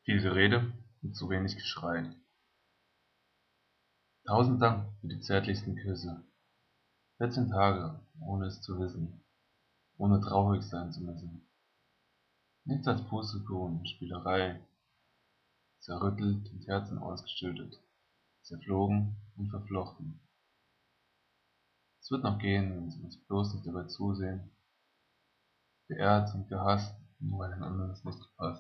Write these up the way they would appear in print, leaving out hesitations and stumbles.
Viel Gerede und zu wenig Geschrei. Tausend Dank für die zärtlichsten Küsse. 14 Tage, ohne es zu wissen, ohne traurig sein zu müssen. Nichts als Pustekuchen und Spielerei, zerrüttelt und Herzen ausgeschüttet, zerflogen und verflochten. Es wird noch gehen, wenn Sie uns bloß nicht dabei zusehen, geehrt und gehasst, nur weil den anderen es nicht passt.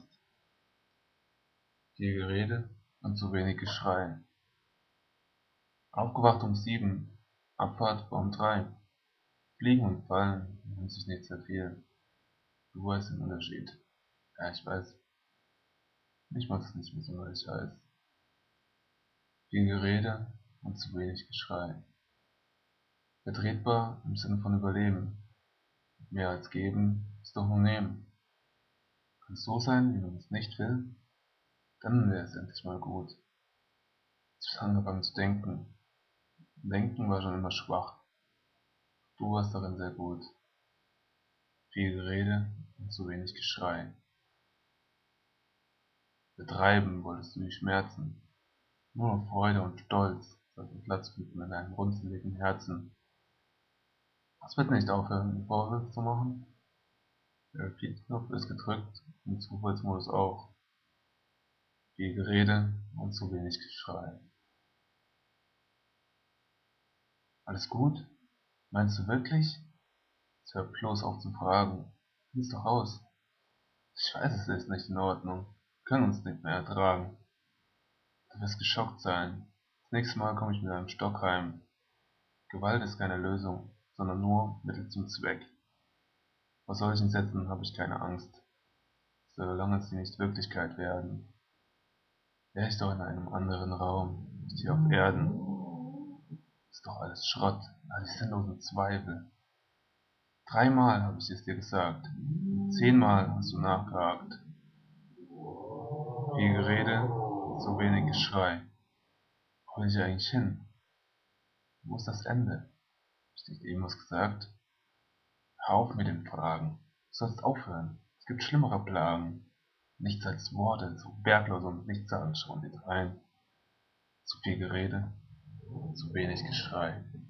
Viel Gerede und zu wenig Geschrei. Aufgewacht um 7, Abfahrt war um 3. Fliegen und fallen nimmt sich nicht sehr viel. Du weißt den Unterschied. Ja, ich weiß. Ich mag es nicht mehr so, was ich weiß. Viel Gerede und zu wenig Geschrei. Vertretbar im Sinne von Überleben. Mehr als geben ist doch nur nehmen. Kann es so sein, wie man es nicht will? Dann wäre es endlich mal gut. Zu angefangen zu denken. Denken war schon immer schwach. Du warst darin sehr gut. Viel Gerede und zu wenig Geschrei. Betreiben wolltest du die Schmerzen. Nur noch Freude und Stolz sollten Platz finden in deinem runzeligen Herzen. Es wird nicht aufhören, mir Vorwürfe zu machen. Der Repeat-Knopf ist gedrückt und Zufallsmodus auch. Viel Gerede und zu wenig Geschrei. Alles gut? Meinst du wirklich? Jetzt hör bloß auf zu fragen. Find's doch raus. Ich weiß, es ist nicht in Ordnung. Wir können uns nicht mehr ertragen. Du wirst geschockt sein. Das nächste Mal komme ich mit einem Stock heim. Gewalt ist keine Lösung, sondern nur Mittel zum Zweck. Vor solchen Sätzen habe ich keine Angst, solange sie nicht Wirklichkeit werden. Wäre ich doch in einem anderen Raum, nicht hier auf Erden. Ist doch alles Schrott, all die sinnlosen Zweifel. 3-mal habe ich es dir gesagt, 10-mal hast du nachgehakt. Viel Gerede, so wenig Geschrei. Wo will ich eigentlich hin? Wo ist das Ende? Hab ich dir eben was gesagt? Hör auf mit den Fragen. Du sollst aufhören. Es gibt schlimmere Plagen. Nichts als Worte, so wertlos und nichtssagend schauen die drein. Zu viel Gerede, zu wenig Geschrei.